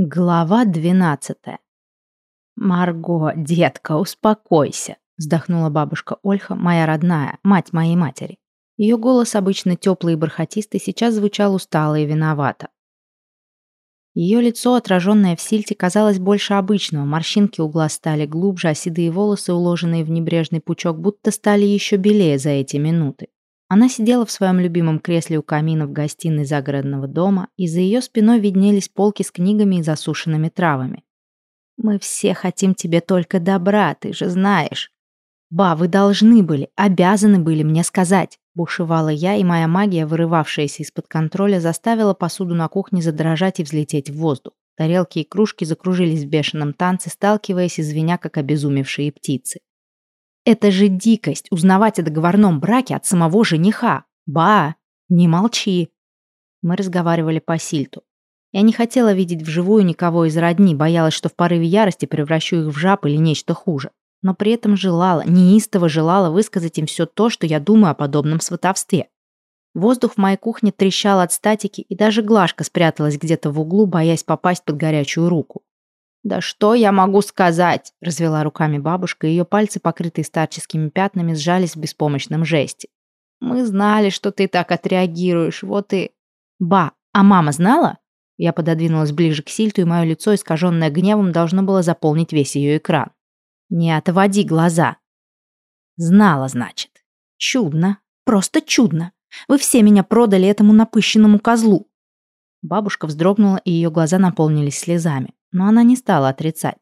Глава 12. «Марго, детка, успокойся», — вздохнула бабушка Ольха, моя родная, мать моей матери. Ее голос, обычно теплый и бархатистый, сейчас звучал устало и виновато. Ее лицо, отраженное в сильте, казалось больше обычного, морщинки у глаз стали глубже, а седые волосы, уложенные в небрежный пучок, будто стали еще белее за эти минуты. Она сидела в своем любимом кресле у камина в гостиной загородного дома, и за ее спиной виднелись полки с книгами и засушенными травами. «Мы все хотим тебе только добра, ты же знаешь». «Ба, вы должны были, обязаны были мне сказать», — бушевала я, и моя магия, вырывавшаяся из-под контроля, заставила посуду на кухне задрожать и взлететь в воздух. Тарелки и кружки закружились в бешеном танце, сталкиваясь и звеня, как обезумевшие птицы. «Это же дикость — узнавать о договорном браке от самого жениха! Ба, не молчи!» Мы разговаривали по сильту. Я не хотела видеть вживую никого из родни, боялась, что в порыве ярости превращу их в жаб или нечто хуже. Но при этом желала, неистово желала высказать им все то, что я думаю о подобном сватовстве. Воздух в моей кухне трещал от статики, и даже Глашка спряталась где-то в углу, боясь попасть под горячую руку. «Да что я могу сказать?» — развела руками бабушка, и ее пальцы, покрытые старческими пятнами, сжались в беспомощном жесте. «Мы знали, что ты так отреагируешь, вот и...» «Ба, а мама знала?» Я пододвинулась ближе к Сильту, и мое лицо, искаженное гневом, должно было заполнить весь ее экран. «Не отводи глаза». «Знала, значит. Чудно. Просто чудно. Вы все меня продали этому напыщенному козлу». Бабушка вздрогнула, и ее глаза наполнились слезами. Но она не стала отрицать.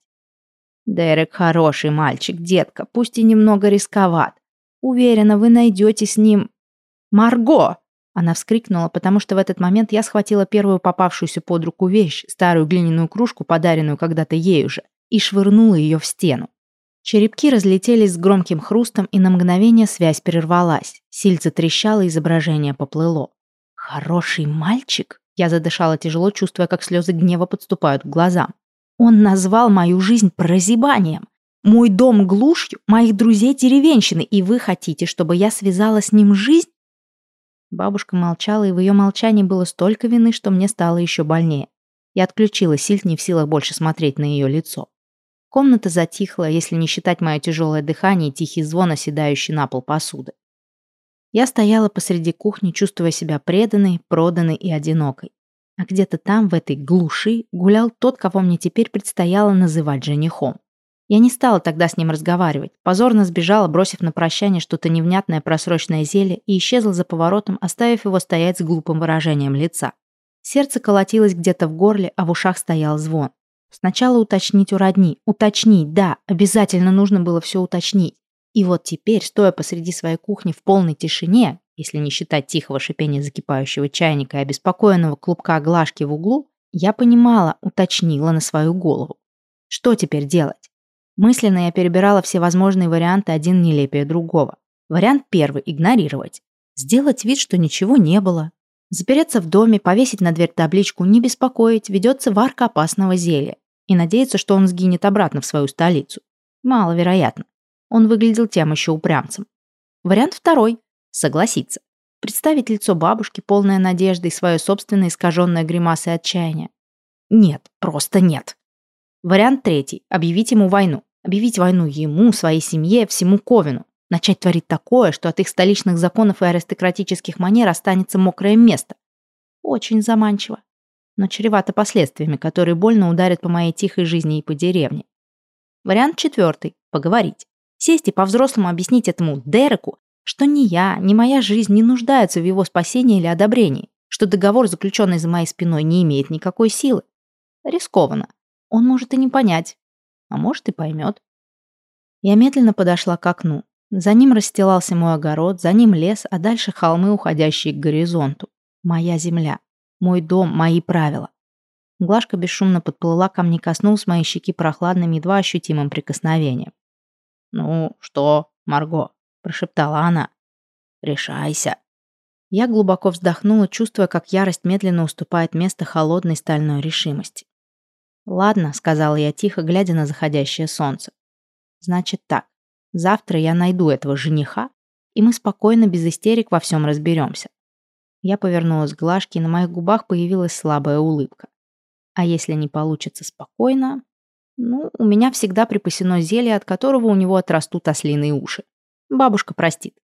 «Дерек хороший мальчик, детка, пусть и немного рисковат. Уверена, вы найдете с ним...» «Марго!» Она вскрикнула, потому что в этот момент я схватила первую попавшуюся под руку вещь, старую глиняную кружку, подаренную когда-то ею же, и швырнула ее в стену. Черепки разлетелись с громким хрустом, и на мгновение связь прервалась. Сильце трещало, изображение поплыло. «Хороший мальчик?» Я задышала тяжело, чувствуя, как слезы гнева подступают к глазам. «Он назвал мою жизнь прозябанием, мой дом глушью, моих друзей деревенщиной, и вы хотите, чтобы я связала с ним жизнь?» Бабушка молчала, и в ее молчании было столько вины, что мне стало еще больнее. Я отключила сильт, не в силах больше смотреть на ее лицо. Комната затихла, если не считать мое тяжелое дыхание и тихий звон, оседающий на пол посуды. Я стояла посреди кухни, чувствуя себя преданной, проданной и одинокой. А где-то там, в этой глуши, гулял тот, кого мне теперь предстояло называть женихом. Я не стала тогда с ним разговаривать, позорно сбежала, бросив на прощание что-то невнятное просроченное зелье, и исчезла за поворотом, оставив его стоять с глупым выражением лица. Сердце колотилось где-то в горле, а в ушах стоял звон. Сначала уточнить у родни. Уточнить, да, обязательно нужно было все уточнить. И вот теперь, стоя посреди своей кухни в полной тишине, если не считать тихого шипения закипающего чайника и обеспокоенного клубка Глашки в углу, я понимала, уточнила на свою голову. Что теперь делать? Мысленно я перебирала все возможные варианты, один нелепее другого. Вариант первый – игнорировать. Сделать вид, что ничего не было. Запереться в доме, повесить на дверь табличку «Не беспокоить», ведется варка опасного зелья. И надеяться, что он сгинет обратно в свою столицу. Маловероятно. Он выглядел тем еще упрямцем. Вариант второй – согласиться. Представить лицо бабушки, полное надежды, и свое собственное искаженное гримасой отчаяния. Нет, просто нет. Вариант третий – объявить ему войну. Объявить войну ему, своей семье, всему Ковину. Начать творить такое, что от их столичных законов и аристократических манер останется мокрое место. Очень заманчиво. Но чревато последствиями, которые больно ударят по моей тихой жизни и по деревне. Вариант четвертый – поговорить. Сесть и по-взрослому объяснить этому Дереку, что ни я, ни моя жизнь не нуждаются в его спасении или одобрении, что договор, заключенный за моей спиной, не имеет никакой силы. Рискованно. Он может и не понять, а может и поймет. Я медленно подошла к окну. За ним расстилался мой огород, за ним лес, а дальше холмы, уходящие к горизонту. Моя земля, мой дом, мои правила. Глашка бесшумно подплыла ко мне, коснулась моей щеки прохладным, едва ощутимым прикосновением. «Ну что, Марго?» – прошептала она. «Решайся». Я глубоко вздохнула, чувствуя, как ярость медленно уступает место холодной стальной решимости. «Ладно», – сказала я тихо, глядя на заходящее солнце. «Значит так. Завтра я найду этого жениха, и мы спокойно, без истерик, во всем разберемся». Я повернулась к Глашке, и на моих губах появилась слабая улыбка. А если не получится спокойно, ну, у меня всегда припасено зелье, от которого у него отрастут ослиные уши. Бабушка простит.